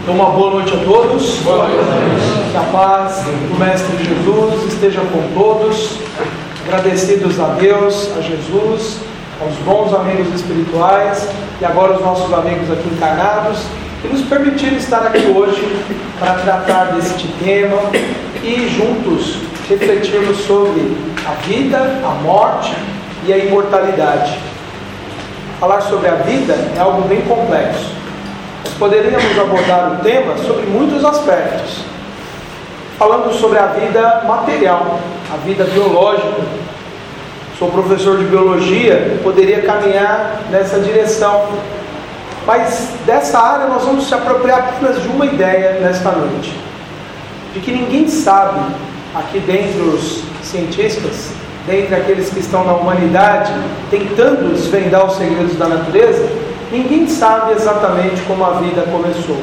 Então, uma boa noite a todos. Boa noite. Que a paz do Mestre Jesus esteja com todos. Agradecidos a Deus, a Jesus, aos bons amigos espirituais e agora os nossos amigos aqui encarnados, que nos permitiram estar aqui hoje para tratar deste tema e juntos refletirmos sobre a vida, a morte e a imortalidade. Falar sobre a vida é algo bem complexo. Nós poderíamos abordar o tema sobre muitos aspectos, falando sobre a vida material, a vida biológica. Sou professor de biologia, poderia caminhar nessa direção, mas dessa área nós vamos se apropriar apenas de uma ideia nesta noite, de que ninguém sabe, aqui dentre os cientistas, dentre aqueles que estão na humanidade, tentando desvendar os segredos da natureza, ninguém sabe exatamente como a vida começou.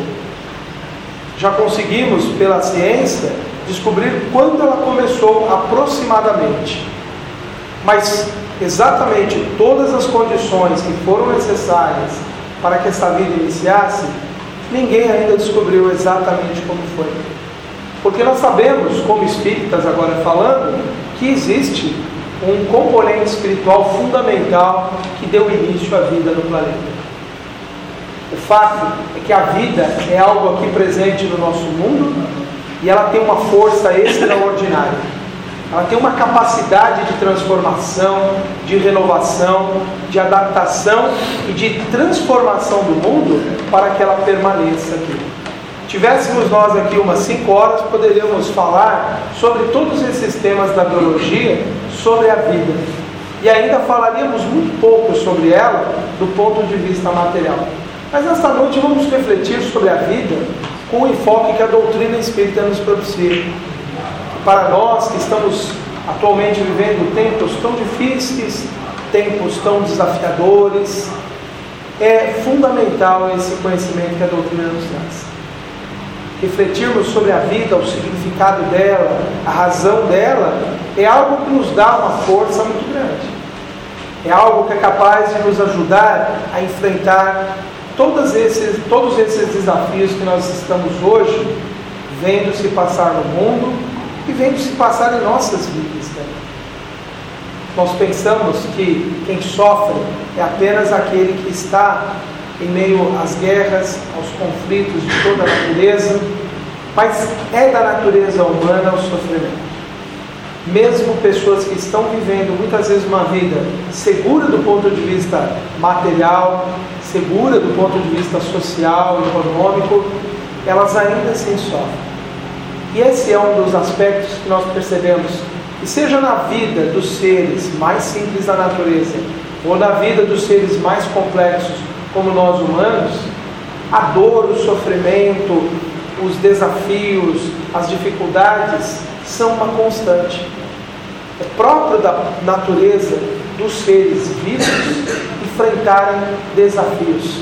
Já conseguimos, pela ciência, descobrir quando ela começou aproximadamente. Mas exatamente todas as condições que foram necessárias para que essa vida iniciasse, ninguém ainda descobriu exatamente como foi. Porque nós sabemos, como espíritas agora falando, que existe um componente espiritual fundamental que deu início à vida no planeta. O fato é que a vida é algo aqui presente no nosso mundo e ela tem uma força extraordinária. Ela tem uma capacidade de transformação, de renovação, de adaptação e de transformação do mundo para que ela permaneça aqui. Tivéssemos nós aqui umas 5 horas, poderíamos falar sobre todos esses temas da biologia, sobre a vida. E ainda falaríamos muito pouco sobre ela do ponto de vista material. Mas nesta noite vamos refletir sobre a vida com o enfoque que a doutrina espírita nos propicia. Para nós que estamos atualmente vivendo tempos tão difíceis, tempos tão desafiadores, é fundamental esse conhecimento que a doutrina nos traz. Refletirmos sobre a vida, o significado dela, a razão dela, é algo que nos dá uma força muito grande. É algo que é capaz de nos ajudar a enfrentar todos esses desafios que nós estamos hoje vendo se passar no mundo e vendo se passar em nossas vidas também. Nós pensamos que quem sofre é apenas aquele que está em meio às guerras, aos conflitos de toda a natureza, mas é da natureza humana o sofrimento. Mesmo pessoas que estão vivendo muitas vezes uma vida segura do ponto de vista material, segura do ponto de vista social, econômico, elas ainda assim sofrem. E esse é um dos aspectos que nós percebemos, que seja na vida dos seres mais simples da natureza, ou na vida dos seres mais complexos, como nós humanos, a dor, o sofrimento, os desafios, as dificuldades são uma constante. É próprio da natureza dos seres vivos enfrentarem desafios.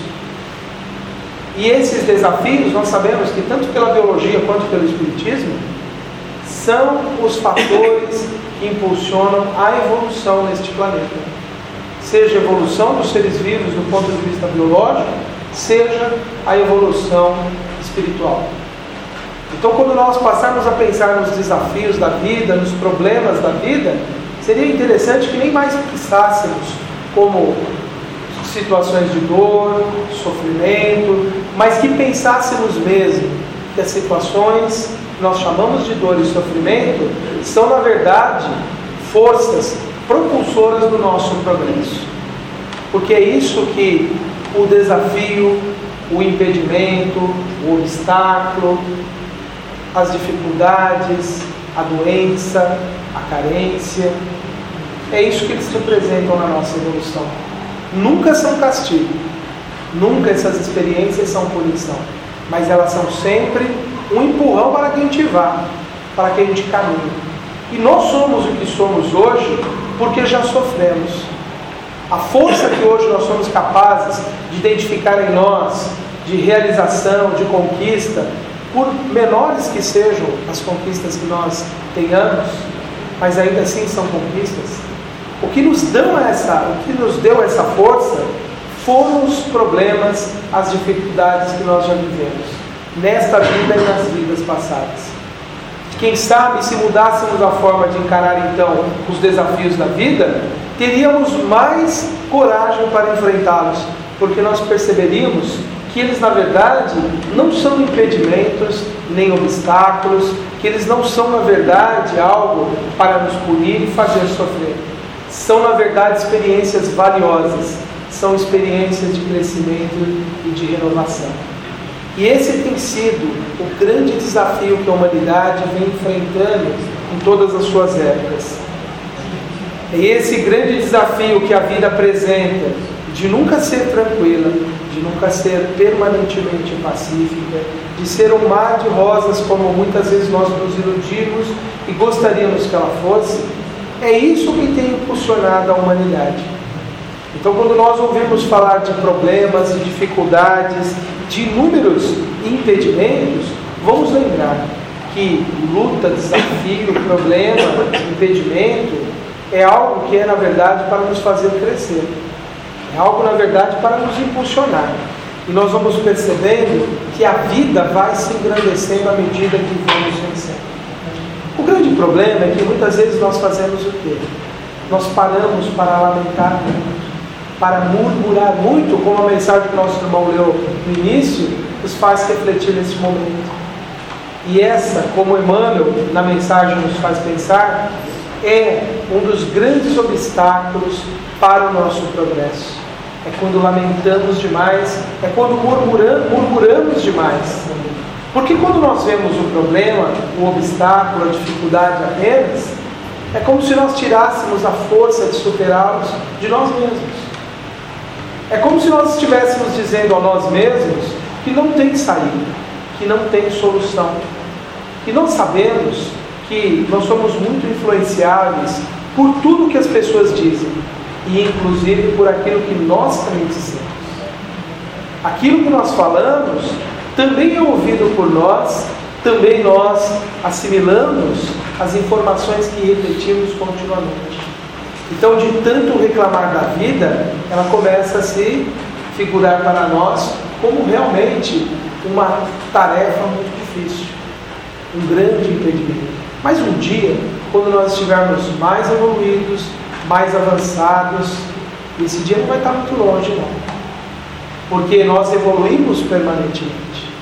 E esses desafios, nós sabemos que tanto pela biologia quanto pelo espiritismo, são os fatores que impulsionam a evolução neste planeta. Seja a evolução dos seres vivos do ponto de vista biológico, seja a evolução espiritual. Então, quando nós passarmos a pensar nos desafios da vida, nos problemas da vida, seria interessante que nem mais pensássemos como situações de dor, sofrimento, mas que pensássemos mesmo que as situações que nós chamamos de dor e sofrimento são, na verdade, forças propulsoras do nosso progresso. Porque é isso que o desafio, o impedimento, o obstáculo, as dificuldades, a doença, a carência, é isso que eles representam na nossa evolução. Nunca são castigo, nunca essas experiências são punição, mas elas são sempre um empurrão para que a gente vá, para que a gente caminhe. E nós somos o que somos hoje porque já sofremos. A força que hoje nós somos capazes de identificar em nós, de realização, de conquista, por menores que sejam as conquistas que nós tenhamos, mas ainda assim são conquistas. O que nos deu essa força foram os problemas, as dificuldades que nós já vivemos. nesta vida e nas vidas passadas. Quem sabe, se mudássemos a forma de encarar então os desafios da vida, teríamos mais coragem para enfrentá-los, porque nós perceberíamos que eles na verdade não são impedimentos nem obstáculos, que eles não são na verdade algo para nos punir e fazer sofrer. São na verdade experiências valiosas, são experiências de crescimento e de renovação. E esse tem sido o grande desafio que a humanidade vem enfrentando em todas as suas épocas. É esse grande desafio que a vida apresenta, de nunca ser tranquila, de nunca ser permanentemente pacífica, de ser um mar de rosas como muitas vezes nós nos iludimos e gostaríamos que ela fosse. É isso que tem impulsionado a humanidade. Então, quando nós ouvimos falar de problemas, de dificuldades, de inúmeros impedimentos, vamos lembrar que luta, desafio, problema, impedimento é algo que é, na verdade, para nos fazer crescer. É algo, na verdade, para nos impulsionar. E nós vamos percebendo que a vida vai se engrandecendo à medida que vamos vencendo. O grande problema é que muitas vezes nós fazemos o quê? Nós paramos para lamentar muito, para murmurar muito, como a mensagem que nosso irmão leu no início, nos faz refletir nesse momento. E essa, como Emmanuel na mensagem nos faz pensar, é um dos grandes obstáculos para o nosso progresso. É quando lamentamos demais, é quando murmuramos demais. Porque quando nós vemos o problema, o obstáculo, a dificuldade apenas, é como se nós tirássemos a força de superá-los de nós mesmos. É como se nós estivéssemos dizendo a nós mesmos que não tem saída, que não tem solução. E nós sabemos que nós somos muito influenciáveis por tudo que as pessoas dizem, e inclusive por aquilo que nós também dizemos. Aquilo que nós falamos também é ouvido por nós, também nós assimilamos as informações que refletimos continuamente. Então, de tanto reclamar da vida, ela começa a se figurar para nós como realmente uma tarefa muito difícil, um grande impedimento. Mas um dia, quando nós estivermos mais evoluídos, mais avançados, esse dia não vai estar muito longe, não. Porque nós evoluímos permanentemente.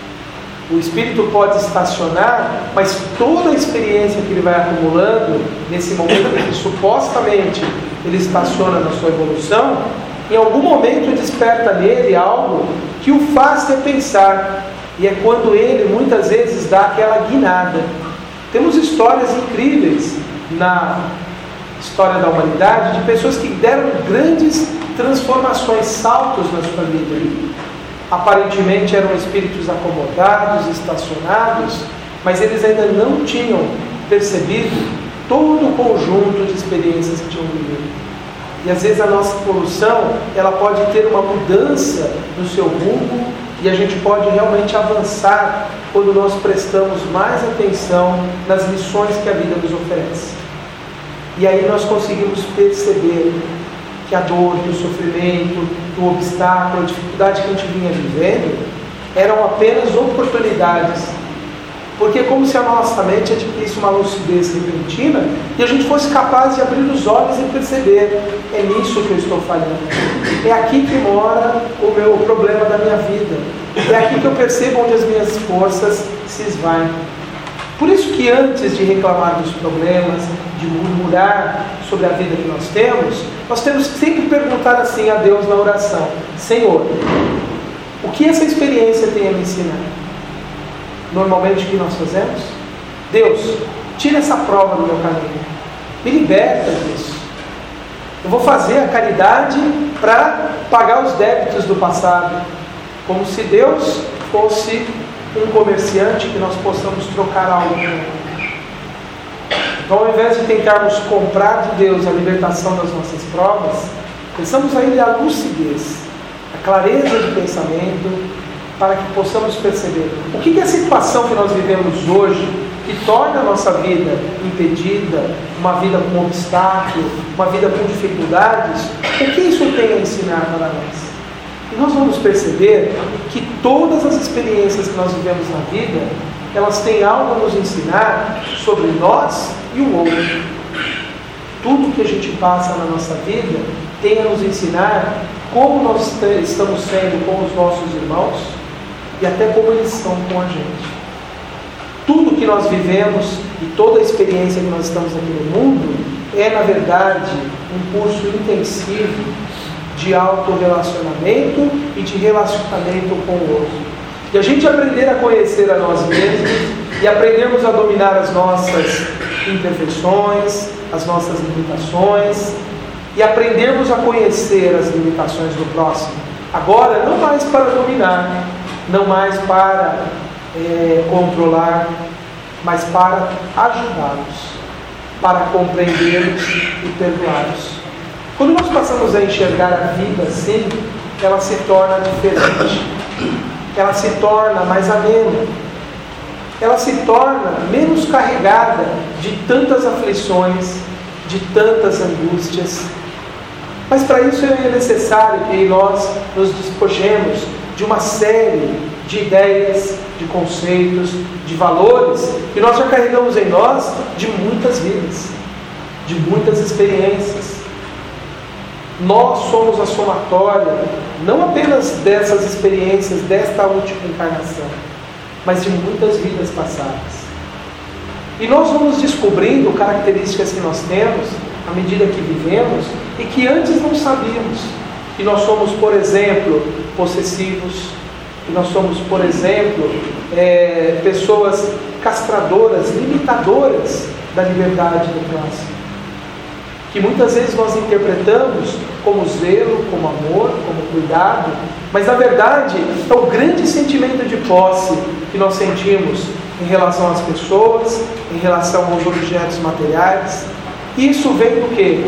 O espírito pode estacionar, mas toda a experiência que ele vai acumulando, nesse momento que supostamente ele estaciona na sua evolução, em algum momento desperta nele algo que o faz repensar. E é quando ele, muitas vezes, dá aquela guinada. Temos histórias incríveis na história da humanidade de pessoas que deram grandes transformações, saltos na sua vida. Aparentemente eram espíritos acomodados, estacionados, mas eles ainda não tinham percebido todo o conjunto de experiências que tinham vivido. E às vezes a nossa evolução, ela pode ter uma mudança no seu rumo, e a gente pode realmente avançar quando nós prestamos mais atenção nas lições que a vida nos oferece. E aí nós conseguimos perceber que a dor, que o sofrimento, que o obstáculo, a dificuldade que a gente vinha vivendo eram apenas oportunidades. Porque é como se a nossa mente adquirisse uma lucidez repentina e a gente fosse capaz de abrir os olhos e perceber: é nisso que eu estou falhando. É aqui que mora o problema da minha vida. É aqui que eu percebo onde as minhas forças se esvaem. Por isso que antes de reclamar dos problemas, de murmurar sobre a vida que nós temos que sempre perguntar assim a Deus na oração: Senhor, o que essa experiência tem a me ensinar? Normalmente o que nós fazemos? Deus, tira essa prova do meu caminho, me liberta disso. Eu vou fazer a caridade para pagar os débitos do passado, como se Deus fosse um comerciante que nós possamos trocar algo com ele. Então, ao invés de tentarmos comprar de Deus a libertação das nossas provas, pensamos a Ele a lucidez, a clareza de pensamento, para que possamos perceber o que é a situação que nós vivemos hoje, que torna a nossa vida impedida, uma vida com obstáculo, uma vida com dificuldades. O que isso tem a ensinar para nós? E nós vamos perceber que todas as experiências que nós vivemos na vida, elas têm algo a nos ensinar sobre nós e o outro. Tudo que a gente passa na nossa vida tem a nos ensinar como nós estamos sendo com os nossos irmãos e até como eles são com a gente. Tudo que nós vivemos e toda a experiência que nós estamos aqui no mundo é, na verdade, um curso intensivo de autorrelacionamento e de relacionamento com o outro. E a gente aprender a conhecer a nós mesmos e aprendermos a dominar as nossas imperfeições, as nossas limitações, e aprendermos a conhecer as limitações do próximo. Agora, não mais para dominar, não mais para controlar, mas para ajudá-los, para compreendê-los e perdoá-los. Quando nós passamos a enxergar a vida assim, ela se torna diferente, ela se torna mais amena, ela se torna menos carregada de tantas aflições, de tantas angústias. Mas para isso é necessário que nós nos despojemos de uma série de ideias, de conceitos, de valores que nós já carregamos em nós de muitas vidas, de muitas experiências. Nós somos a somatória, não apenas dessas experiências, desta última encarnação, mas de muitas vidas passadas. E nós vamos descobrindo características que nós temos à medida que vivemos e que antes não sabíamos. Que nós somos, por exemplo, possessivos, que nós somos, por exemplo, pessoas castradoras, limitadoras da liberdade do próximo. Que muitas vezes nós interpretamos como zelo, como amor, como cuidado, mas na verdade é o grande sentimento de posse que nós sentimos em relação às pessoas, em relação aos objetos materiais. E isso vem do quê?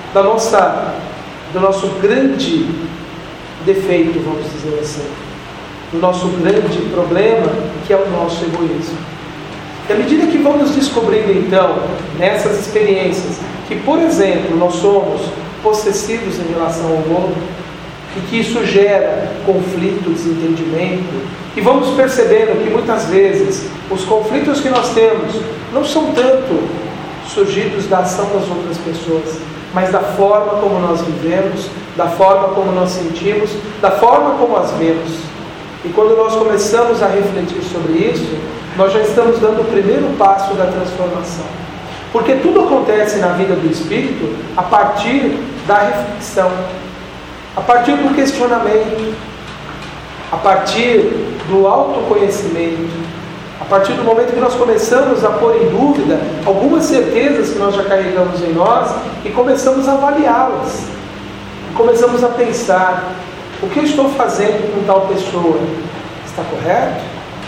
Do nosso grande defeito, vamos dizer assim, do nosso grande problema, que é o nosso egoísmo. E à medida que vamos descobrindo então, nessas experiências, que, por exemplo, nós somos possessivos em relação ao outro, e que isso gera conflito, desentendimento, e vamos percebendo que muitas vezes os conflitos que nós temos não são tanto surgidos da ação das outras pessoas, mas da forma como nós vivemos, da forma como nós sentimos, da forma como as vemos. E quando nós começamos a refletir sobre isso, nós já estamos dando o primeiro passo da transformação. Porque tudo acontece na vida do Espírito a partir da reflexão, a partir do questionamento, a partir do autoconhecimento, a partir do momento que nós começamos a pôr em dúvida algumas certezas que nós já carregamos em nós e começamos a avaliá-las. E começamos a pensar: o que eu estou fazendo com tal pessoa está correto?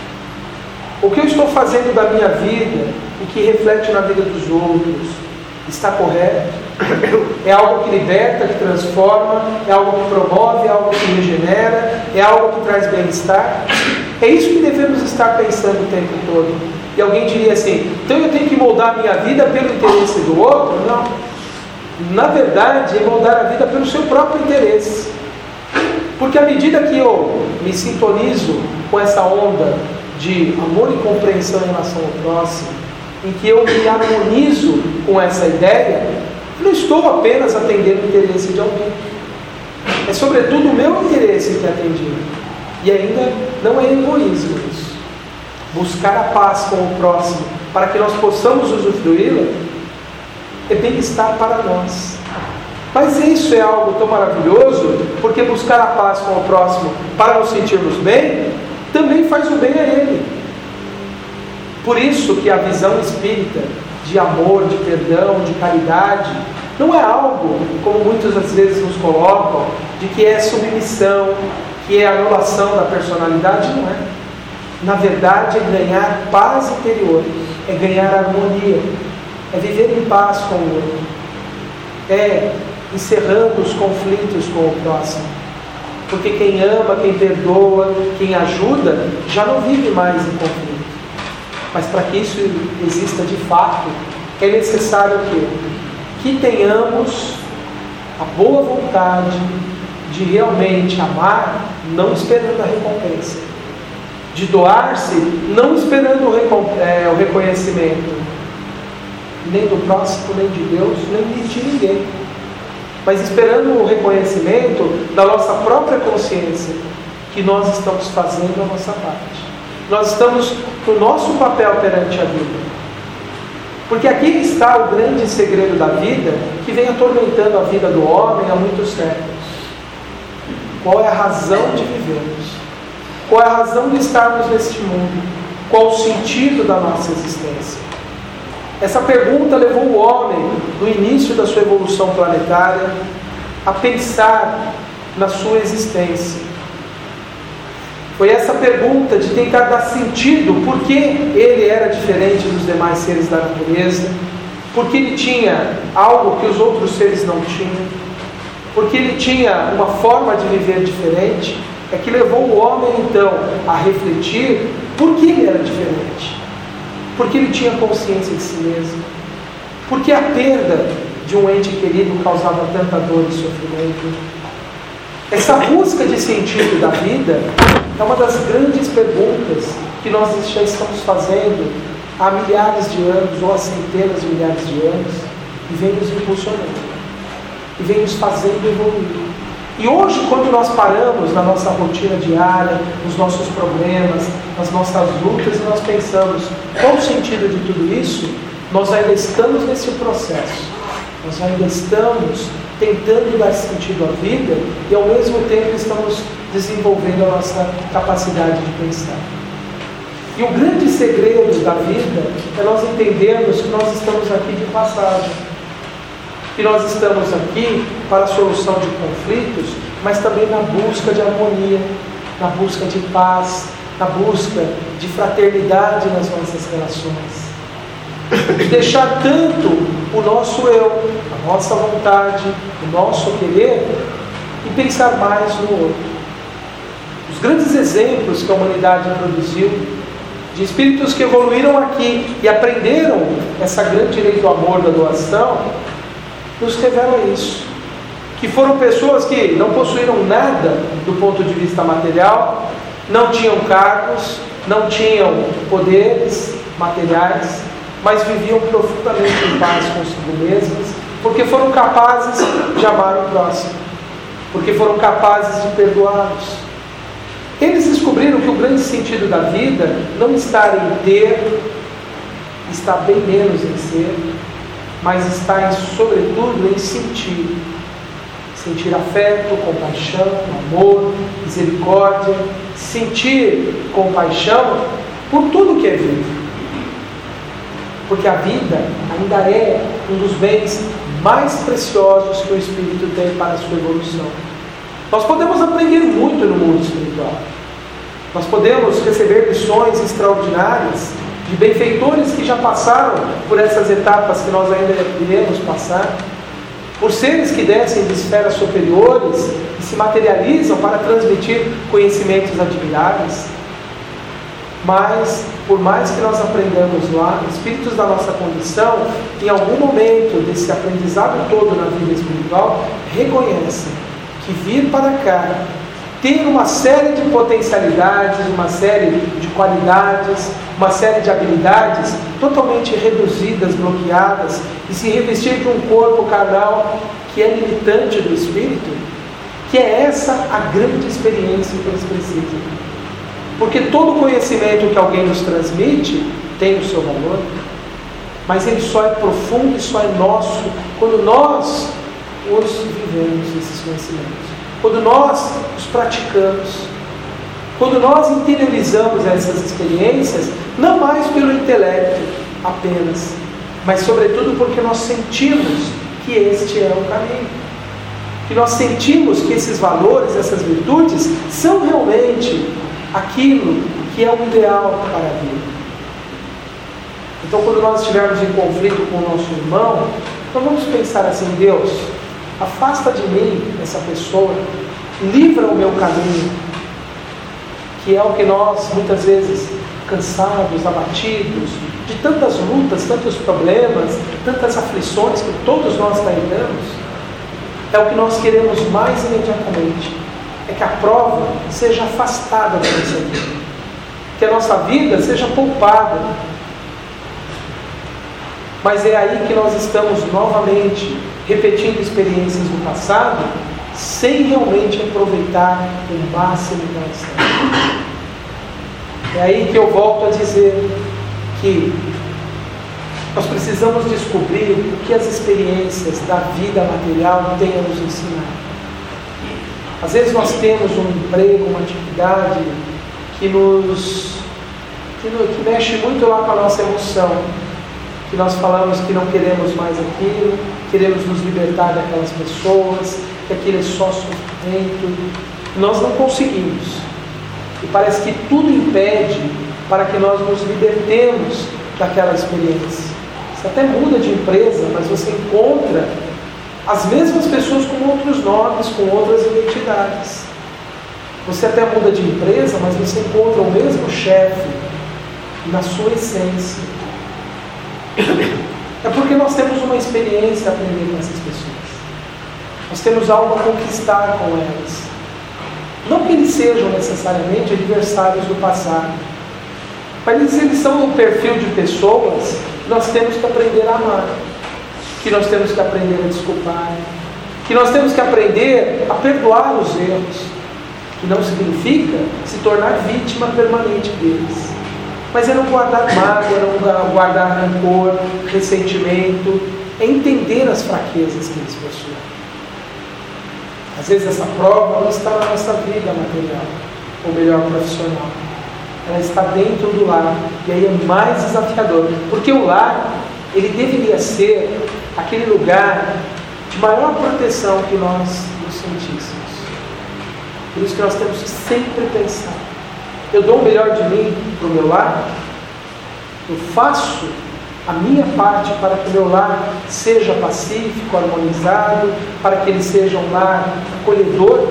O que eu estou fazendo da minha vida e que reflete na vida dos outros está correto? É algo que liberta, que transforma, é algo que promove, é algo que regenera, é algo que traz bem-estar? É isso que devemos estar pensando o tempo todo. E alguém diria assim: então eu tenho que moldar a minha vida pelo interesse do outro? Não. Na verdade, é moldar a vida pelo seu próprio interesse. Porque à medida que eu me sintonizo com essa onda de amor e compreensão em relação ao próximo, em que eu me harmonizo com essa ideia, eu não estou apenas atendendo o interesse de alguém. É sobretudo o meu interesse que é atendido. E ainda não é egoísmo isso. Buscar a paz com o próximo para que nós possamos usufruí-la é bem-estar para nós. Mas isso é algo tão maravilhoso, porque buscar a paz com o próximo para nos sentirmos bem também faz o bem a ele. Por isso que a visão espírita de amor, de perdão, de caridade não é algo, como muitas das vezes nos colocam, de que é submissão, que é anulação da personalidade. Não é. Na verdade é ganhar paz interior, é ganhar harmonia, é viver em paz com o outro, é encerrando os conflitos com o próximo. Porque quem ama, quem perdoa, quem ajuda, já não vive mais em conflito. Mas para que isso exista de fato, é necessário que tenhamos a boa vontade de realmente amar, não esperando a recompensa, de doar-se, não esperando o reconhecimento, nem do próximo, nem de Deus, nem de ninguém, mas esperando o reconhecimento da nossa própria consciência, que nós estamos fazendo a nossa parte. Nós estamos no nosso papel perante a vida. Porque aqui está o grande segredo da vida, que vem atormentando a vida do homem há muitos séculos. Qual é a razão de vivermos? Qual é a razão de estarmos neste mundo? Qual o sentido da nossa existência? Essa pergunta levou o homem, no início da sua evolução planetária, a pensar na sua existência. Foi essa pergunta de tentar dar sentido por que ele era diferente dos demais seres da natureza, porque ele tinha algo que os outros seres não tinham, porque ele tinha uma forma de viver diferente, é que levou o homem então a refletir por que ele era diferente, porque ele tinha consciência de si mesmo, porque a perda de um ente querido causava tanta dor e sofrimento. Essa busca de sentido da vida é uma das grandes perguntas que nós já estamos fazendo há milhares de anos, ou há centenas de milhares de anos, e vem nos impulsionando, e vem nos fazendo evoluir. E hoje, quando nós paramos na nossa rotina diária, nos nossos problemas, nas nossas lutas, e nós pensamos, qual o sentido de tudo isso? Nós ainda estamos nesse processo, nós ainda estamos tentando dar sentido à vida, e ao mesmo tempo estamos desenvolvendo a nossa capacidade de pensar. E o grande segredo da vida é nós entendermos que nós estamos aqui de passagem, que nós estamos aqui para a solução de conflitos, mas também na busca de harmonia, na busca de paz, na busca de fraternidade nas nossas relações. De deixar tanto o nosso eu, a nossa vontade, o nosso querer, e pensar mais no outro. Os grandes exemplos que a humanidade produziu, de espíritos que evoluíram aqui e aprenderam essa grande lei do amor, da doação, nos revela isso. Que foram pessoas que não possuíram nada do ponto de vista material, não tinham cargos, não tinham poderes materiais, mas viviam profundamente em paz consigo mesmas, porque foram capazes de amar o próximo, porque foram capazes de perdoá-los. Eles descobriram que o grande sentido da vida não está em ter, está bem menos em ser, mas está, sobretudo, em sentir. Sentir afeto, compaixão, amor, misericórdia, sentir compaixão por tudo que é vivo. Porque a vida ainda é um dos bens mais preciosos que o espírito tem para a sua evolução. Nós podemos aprender muito no mundo espiritual. Nós podemos receber lições extraordinárias de benfeitores que já passaram por essas etapas que nós ainda iremos passar, por seres que descem de esferas superiores e se materializam para transmitir conhecimentos admiráveis. Mas, por mais que nós aprendamos lá, espíritos da nossa condição, em algum momento desse aprendizado todo na vida espiritual, reconhecem que vir para cá, ter uma série de potencialidades, uma série de qualidades, uma série de habilidades totalmente reduzidas, bloqueadas, e se revestir de um corpo carnal que é limitante do espírito, que é essa a grande experiência que eles precisam. Porque todo conhecimento que alguém nos transmite tem o seu valor, mas ele só é profundo e só é nosso quando nós os vivemos, esses conhecimentos. Quando nós os praticamos, quando nós interiorizamos essas experiências, não mais pelo intelecto apenas, mas sobretudo porque nós sentimos que este é o caminho, que nós sentimos que esses valores, essas virtudes, são realmente aquilo que é o ideal para a vida. Então, quando nós estivermos em conflito com o nosso irmão, não vamos pensar assim: Deus, afasta de mim essa pessoa, livra o meu caminho, que é o que nós, muitas vezes, cansados, abatidos, de tantas lutas, tantos problemas, tantas aflições que todos nós carregamos, é o que nós queremos mais imediatamente. É que a prova seja afastada da nossa vida. Que a nossa vida seja poupada. Mas é aí que nós estamos novamente repetindo experiências do passado, sem realmente aproveitar o máximo da nossa. É aí que eu volto a dizer que nós precisamos descobrir o que as experiências da vida material têm a nos ensinar. Às vezes nós temos um emprego, uma atividade que mexe muito lá com a nossa emoção, que nós falamos que não queremos mais aquilo, queremos nos libertar daquelas pessoas, que aquilo é só sofrimento. Nós não conseguimos. E parece que tudo impede para que nós nos libertemos daquela experiência. Você até muda de empresa, mas você encontra as mesmas pessoas com outros nomes, com outras identidades. Você até muda de empresa, mas você encontra o mesmo chefe na sua essência. É porque nós temos uma experiência a aprender com essas pessoas. Nós temos algo a conquistar com elas. Não que eles sejam necessariamente adversários do passado, mas eles são um perfil de pessoas que nós temos que aprender a amar, que nós temos que aprender a desculpar, que nós temos que aprender a perdoar os erros, que não significa se tornar vítima permanente deles. Mas é não guardar mágoa, não guardar rancor, ressentimento, é entender as fraquezas que eles possuem. Às vezes essa prova não está na nossa vida material, ou melhor, profissional. Ela está dentro do lar, e aí é mais desafiador, porque o lar, ele deveria ser aquele lugar de maior proteção que nós nos sentíssemos. Por isso que nós temos que sempre pensar: eu dou o melhor de mim para o meu lar? Eu faço a minha parte para que o meu lar seja pacífico, harmonizado, para que ele seja um lar acolhedor?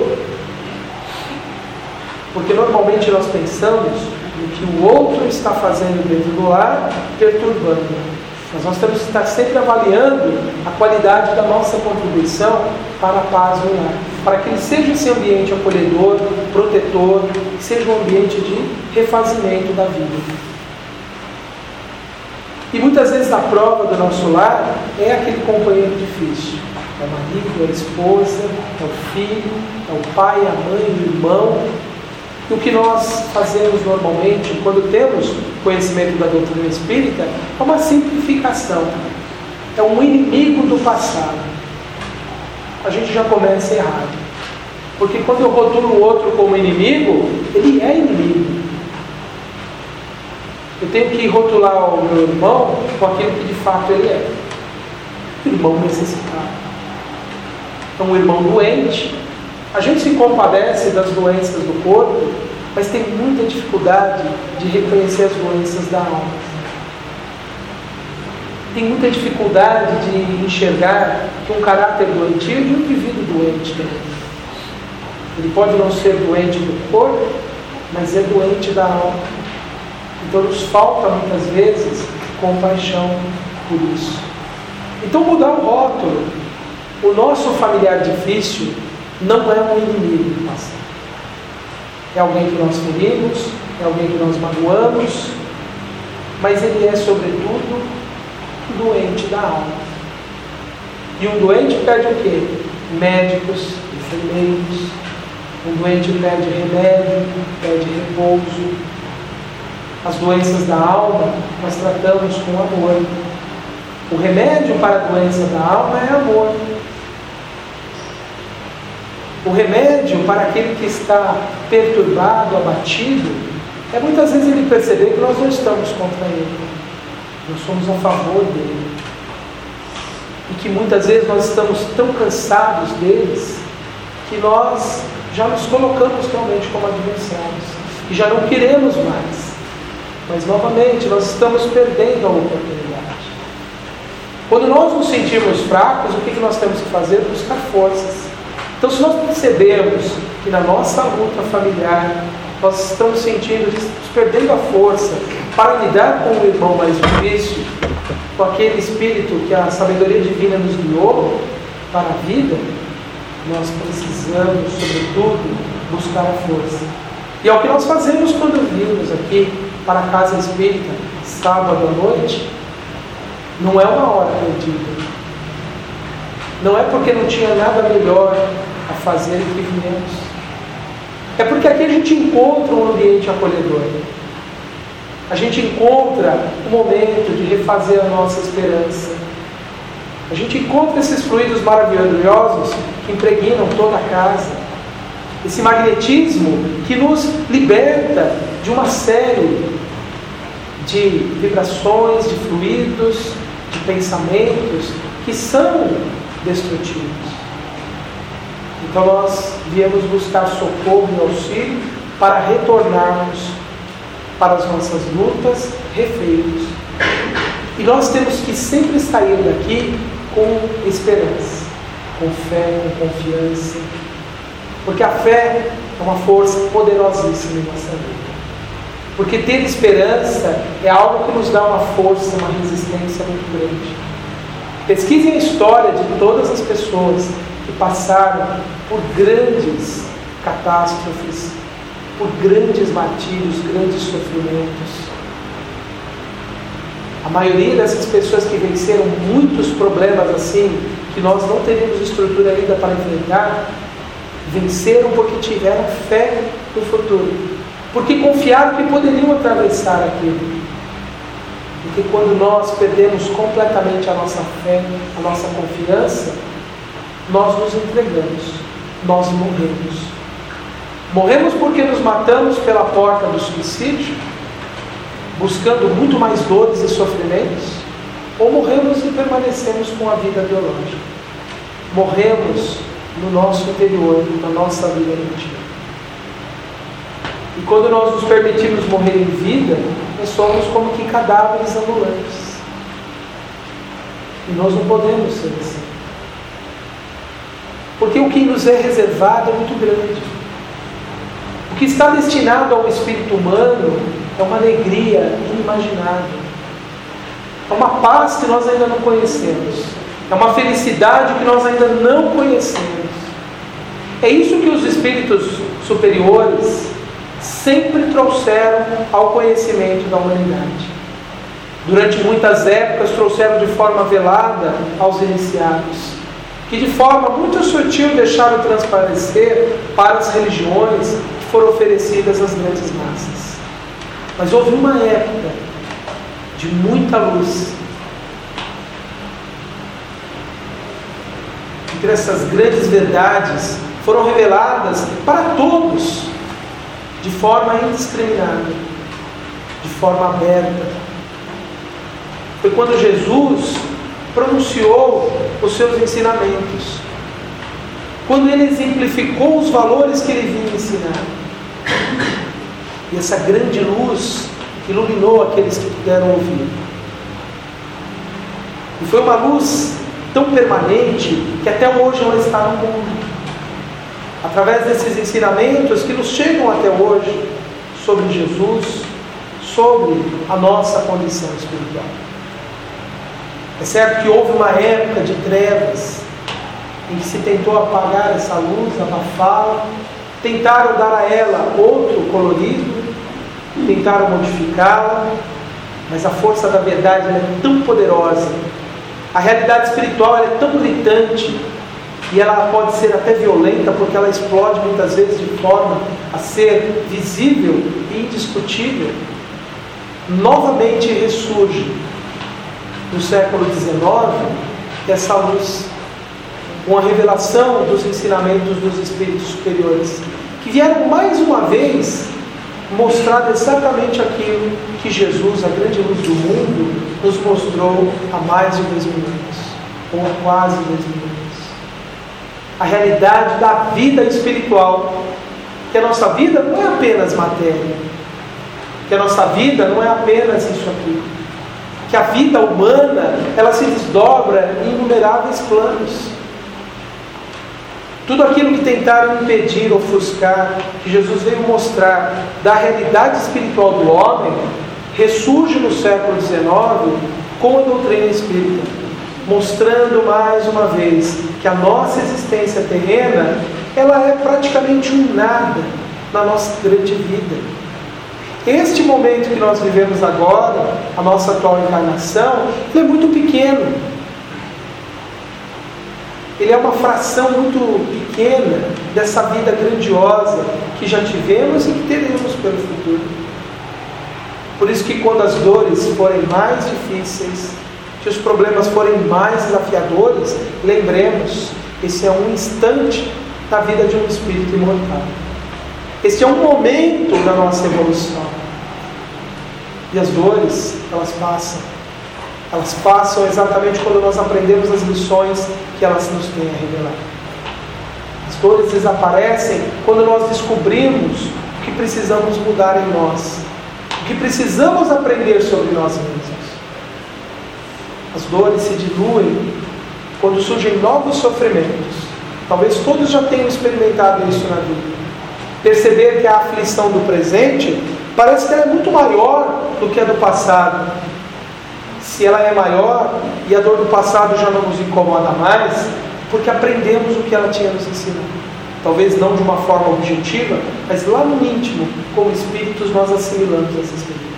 Porque normalmente nós pensamos no que o outro está fazendo dentro do lar, perturbando. Mas nós temos que estar sempre avaliando a qualidade da nossa contribuição para a paz no lar, para que ele seja esse ambiente acolhedor, protetor, que seja um ambiente de refazimento da vida. E muitas vezes a prova do nosso lar é aquele companheiro difícil. É o marido, é a esposa, é o filho, é o pai, a mãe, o irmão. E o que nós fazemos normalmente, quando temos conhecimento da doutrina espírita, é uma simplificação. É um inimigo do passado. A gente já começa errado. Porque quando eu rotulo o outro como inimigo, ele é inimigo. Eu tenho que rotular o meu irmão com aquilo que de fato ele é. Irmão necessitado. É um irmão doente. A gente se compadece das doenças do corpo, mas tem muita dificuldade de reconhecer as doenças da alma. Tem muita dificuldade de enxergar que um caráter doentio é de um indivíduo doente também. Ele pode não ser doente do corpo, mas é doente da alma. Então nos falta muitas vezes compaixão por isso. Então mudar o rótulo. O nosso familiar difícil não é um inimigo do passado. É alguém que nós ferimos, é alguém que nós magoamos, mas ele é sobretudo doente da alma. E um doente pede o quê? Médicos, enfermeiros. Um doente pede remédio, pede repouso. As doenças da alma nós tratamos com amor. O remédio para a doença da alma é amor. O remédio para aquele que está perturbado, abatido, é muitas vezes ele perceber que nós não estamos contra ele. Nós somos a favor dele. E que muitas vezes nós estamos tão cansados deles que nós já nos colocamos realmente como adversários. E já não queremos mais. Mas novamente nós estamos perdendo a oportunidade. Quando nós nos sentimos fracos, o que nós temos que fazer? Buscar forças. Então, se nós percebermos que na nossa luta familiar nós estamos sentindo, estamos perdendo a força para lidar com o irmão mais difícil, com aquele espírito que a sabedoria divina nos guiou para a vida, nós precisamos, sobretudo, buscar a força. E é o que nós fazemos quando vimos aqui para a Casa Espírita, sábado à noite. Não é uma hora perdida. Não é porque não tinha nada melhor a fazer que viemos. É porque aqui a gente encontra um ambiente acolhedor. A gente encontra um momento de refazer a nossa esperança. A gente encontra esses fluidos maravilhosos que impregnam toda a casa. Esse magnetismo que nos liberta de uma série de vibrações, de fluidos, de pensamentos que são destrutivos. Então nós viemos buscar socorro e auxílio para retornarmos para as nossas lutas refeitos. E nós temos que sempre sair daqui com esperança, com fé, com confiança, porque a fé é uma força poderosíssima em nossa vida. Porque ter esperança é algo que nos dá uma força, uma resistência muito grande. Pesquisem a história de todas as pessoas que passaram por grandes catástrofes, por grandes martírios, grandes sofrimentos. A maioria dessas pessoas que venceram muitos problemas assim, que nós não teríamos estrutura ainda para enfrentar, venceram porque tiveram fé no futuro, porque confiaram que poderiam atravessar aquilo. Porque quando nós perdemos completamente a nossa fé, a nossa confiança, nós nos entregamos, nós morremos. Morremos porque nos matamos pela porta do suicídio, buscando muito mais dores e sofrimentos, ou morremos e permanecemos com a vida biológica. Morremos no nosso interior, na nossa vida íntima. E quando nós nos permitimos morrer em vida, nós somos como que cadáveres ambulantes. E nós não podemos ser assim. Porque o que nos é reservado é muito grande. O que está destinado ao espírito humano é uma alegria inimaginável. É uma paz que nós ainda não conhecemos. É uma felicidade que nós ainda não conhecemos. É isso que os espíritos superiores sempre trouxeram ao conhecimento da humanidade. Durante muitas épocas trouxeram de forma velada aos iniciados, que de forma muito sutil deixaram transparecer para as religiões que foram oferecidas às grandes massas. Mas houve uma época de muita luz. Entre essas grandes verdades foram reveladas para todos, de forma indiscriminada, de forma aberta. Foi quando Jesus pronunciou os seus ensinamentos, quando ele exemplificou os valores que ele vinha ensinar. E essa grande luz iluminou aqueles que puderam ouvir. E foi uma luz tão permanente que até hoje ela está no mundo. Através desses ensinamentos que nos chegam até hoje sobre Jesus, sobre a nossa condição espiritual. É certo que houve uma época de trevas em que se tentou apagar essa luz, abafá-la, tentaram dar a ela outro colorido, tentaram modificá-la, mas a força da verdade ela é tão poderosa, a realidade espiritual ela é tão gritante, e ela pode ser até violenta, porque ela explode muitas vezes de forma a ser visível e indiscutível. Novamente ressurge no século XIX essa luz, com a revelação dos ensinamentos dos espíritos superiores, que vieram mais uma vez mostrar exatamente aquilo que Jesus, a grande luz do mundo, nos mostrou há mais de 2000 anos, ou há quase 2000 anos. A realidade da vida espiritual, que a nossa vida não é apenas matéria, que a nossa vida não é apenas isso aqui, que a vida humana ela se desdobra em inumeráveis planos. Tudo aquilo que tentaram impedir, ofuscar, que Jesus veio mostrar da realidade espiritual do homem, ressurge no século XIX com a doutrina espírita, mostrando mais uma vez que a nossa existência terrena, ela é praticamente um nada na nossa grande vida. Este momento que nós vivemos agora, a nossa atual encarnação, ele é muito pequeno. Ele é uma fração muito pequena dessa vida grandiosa que já tivemos e que teremos pelo futuro. Por isso que quando as dores forem mais difíceis, que os problemas forem mais desafiadores, lembremos, esse é um instante da vida de um espírito imortal. Esse é um momento da nossa evolução. E as dores, elas passam. Elas passam exatamente quando nós aprendemos as lições que elas nos têm a revelar. As dores desaparecem quando nós descobrimos o que precisamos mudar em nós, o que precisamos aprender sobre nós mesmos. As dores se diluem quando surgem novos sofrimentos. Talvez todos já tenham experimentado isso na vida. Perceber que a aflição do presente parece que ela é muito maior do que a do passado. Se ela é maior e a dor do passado já não nos incomoda mais, porque aprendemos o que ela tinha nos ensinado. Talvez não de uma forma objetiva, mas lá no íntimo, como espíritos, nós assimilamos essas experiências.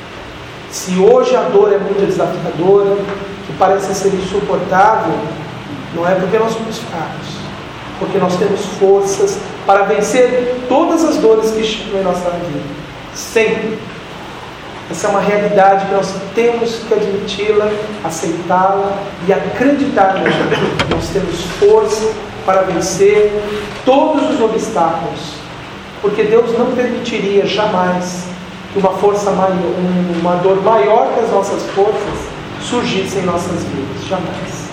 Se hoje a dor é muito desafiadora, que parece ser insuportável, não é porque nós somos fracos, porque nós temos forças para vencer todas as dores que chegam em nossa vida. Sempre. Essa é uma realidade que nós temos que admiti-la, aceitá-la e acreditar nela. Nós temos força para vencer todos os obstáculos, porque Deus não permitiria jamais que uma força maior, uma dor maior que as nossas forças surgisse em nossas vidas. Jamais.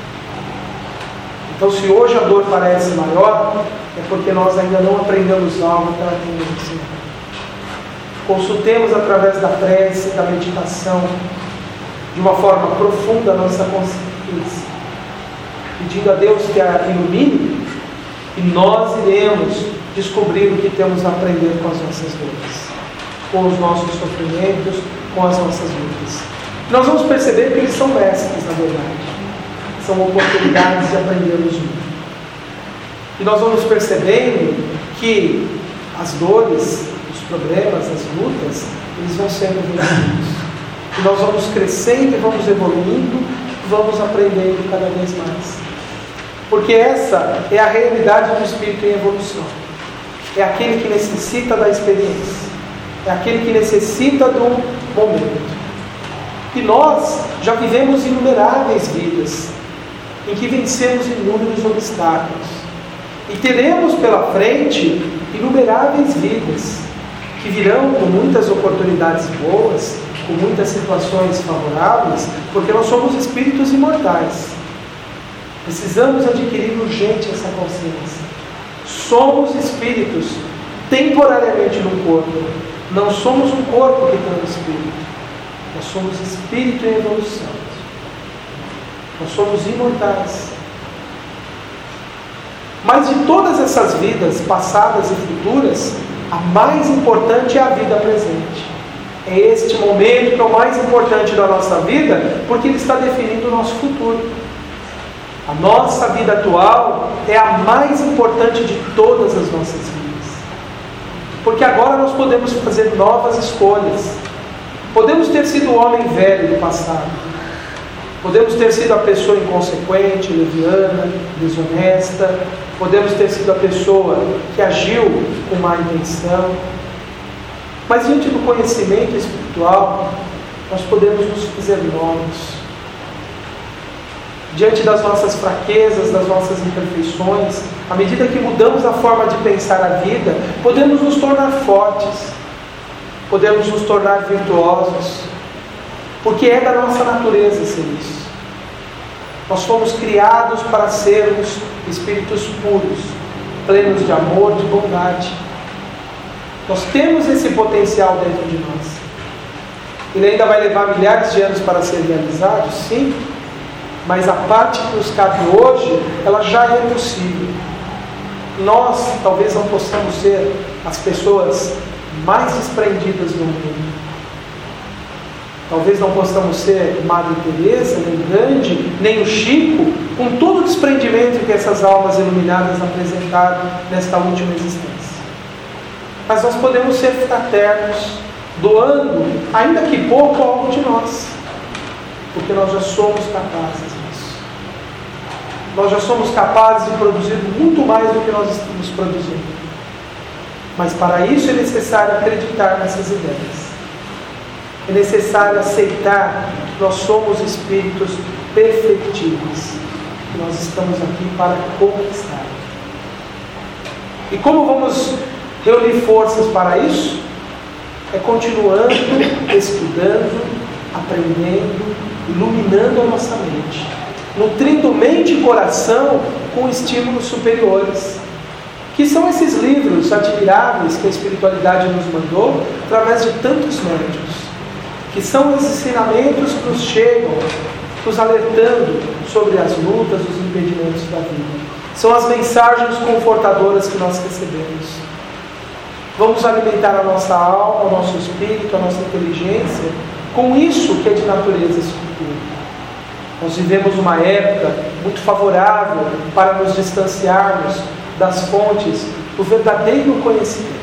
Então, se hoje a dor parece maior, é porque nós ainda não aprendemos algo que ela tem nos ensinado. Consultemos através da prece, da meditação, de uma forma profunda a nossa consciência, pedindo a Deus que a ilumine, e nós iremos descobrir o que temos a aprender com as nossas dores, com os nossos sofrimentos, com as nossas lutas. Nós vamos perceber que eles são mestres, na verdade. São oportunidades de aprendermos muito. E nós vamos percebendo que as dores, os problemas, as lutas, eles vão sendo vencidos. E nós vamos crescendo e vamos evoluindo, vamos aprendendo cada vez mais. Porque essa é a realidade do espírito em evolução. É aquele que necessita da experiência. É aquele que necessita do momento. E nós já vivemos inumeráveis vidas em que vencemos inúmeros obstáculos. E teremos pela frente inumeráveis vidas que virão com muitas oportunidades boas, com muitas situações favoráveis, porque nós somos espíritos imortais. Precisamos adquirir urgente essa consciência. Somos espíritos temporariamente no corpo. Não somos um corpo que tem um espírito. Nós somos espírito em evolução. Nós somos imortais. Mas de todas essas vidas, passadas e futuras, a mais importante é a vida presente. É este momento que é o mais importante da nossa vida, porque ele está definindo o nosso futuro. A nossa vida atual é a mais importante de todas as nossas vidas. Porque agora nós podemos fazer novas escolhas. Podemos ter sido o homem velho do passado. Podemos ter sido a pessoa inconsequente, leviana, desonesta. Podemos ter sido a pessoa que agiu com má intenção. Mas diante do conhecimento espiritual, nós podemos nos fazer novos. Diante das nossas fraquezas, das nossas imperfeições, à medida que mudamos a forma de pensar a vida, podemos nos tornar fortes, podemos nos tornar virtuosos, porque é da nossa natureza ser isso. Nós fomos criados para sermos espíritos puros, plenos de amor, de bondade. Nós temos esse potencial dentro de nós. Ele ainda vai levar milhares de anos para ser realizado, sim, mas a parte que nos cabe hoje, ela já é possível. Nós talvez não possamos ser as pessoas mais desprendidas do mundo, Talvez não possamos ser Madre Teresa, nem Gandhi, nem o Chico, com todo o desprendimento que essas almas iluminadas apresentaram nesta última existência. Mas nós podemos ser fraternos, doando, ainda que pouco, algo de nós, porque nós já somos capazes disso. Nós já somos capazes de produzir muito mais do que nós estamos produzindo. Mas para isso é necessário acreditar nessas ideias. É necessário aceitar que nós somos espíritos perfeitíveis, que nós estamos aqui para conquistar. E como vamos reunir forças para isso? É continuando, estudando, aprendendo, iluminando a nossa mente, nutrindo mente e coração com estímulos superiores, que são esses livros admiráveis que a espiritualidade nos mandou através de tantos médiuns, que são os ensinamentos que nos chegam, nos alertando sobre as lutas, os impedimentos da vida. São as mensagens confortadoras que nós recebemos. Vamos alimentar a nossa alma, o nosso espírito, a nossa inteligência com isso que é de natureza espiritual. Nós vivemos uma época muito favorável para nos distanciarmos das fontes do verdadeiro conhecimento.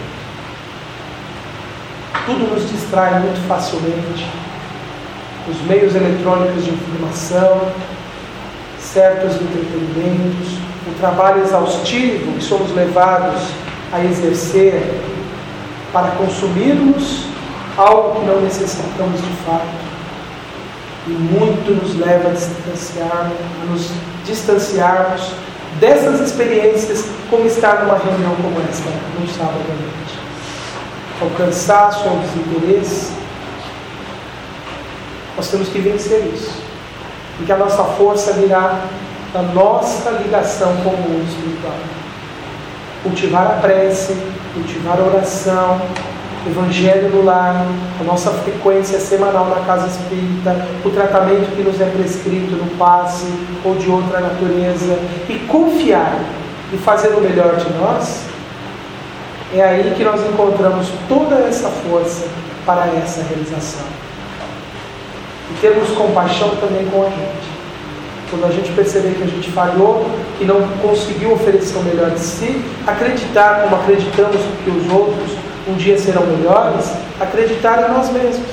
Tudo nos distrai muito facilmente. Os meios eletrônicos de informação, certos entretenimentos, o trabalho exaustivo que somos levados a exercer para consumirmos algo que não necessitamos de fato. E muito nos leva a nos distanciarmos dessas experiências, como estar numa reunião como esta, num sábado à noite. Ao cansaço, ao desinteresse, nós temos que vencer isso, porque a nossa força virá da nossa ligação com o mundo espiritual. Cultivar a prece, cultivar a oração, o evangelho no lar, a nossa frequência semanal na casa espírita, o tratamento que nos é prescrito no passe ou de outra natureza, e confiar e fazer o melhor de nós, é aí que nós encontramos toda essa força para essa realização. E termos compaixão também com a gente. Quando a gente perceber que a gente falhou, que não conseguiu oferecer o melhor de si, acreditar como acreditamos que os outros um dia serão melhores, acreditar em nós mesmos.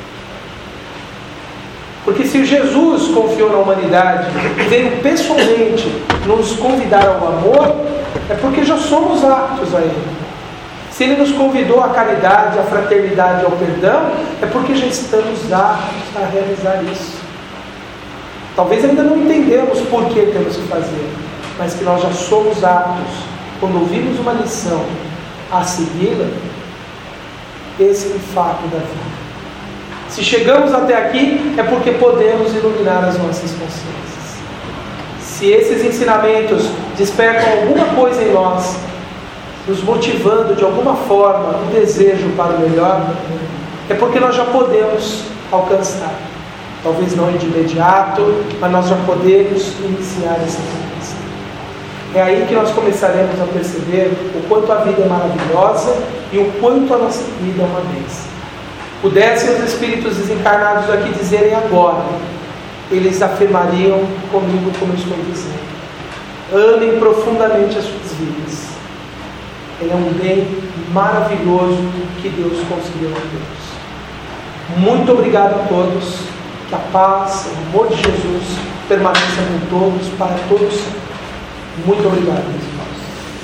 Porque se Jesus confiou na humanidade e veio pessoalmente nos convidar ao amor, é porque já somos aptos a Ele. Se Ele nos convidou à caridade, à fraternidade, ao perdão, é porque já estamos aptos a realizar isso. Talvez ainda não entendemos por que temos que fazer, mas que nós já somos aptos, quando ouvimos uma lição, a segui-la. Esse é o fato da vida. Se chegamos até aqui, é porque podemos iluminar as nossas consciências. Se esses ensinamentos despertam alguma coisa em nós, nos motivando de alguma forma um desejo para o melhor, é porque nós já podemos alcançar. Talvez não de imediato, mas nós já podemos iniciar essa mudança. É aí que nós começaremos a perceber o quanto a vida é maravilhosa e o quanto a nossa vida é uma bênção. Pudessem os espíritos desencarnados aqui dizerem agora, eles afirmariam comigo como eu estou dizendo: amem profundamente as suas vidas. É um bem maravilhoso que Deus concedeu a todos. Muito obrigado a todos. Que a paz, o amor de Jesus permaneça com todos, para todos. Muito obrigado.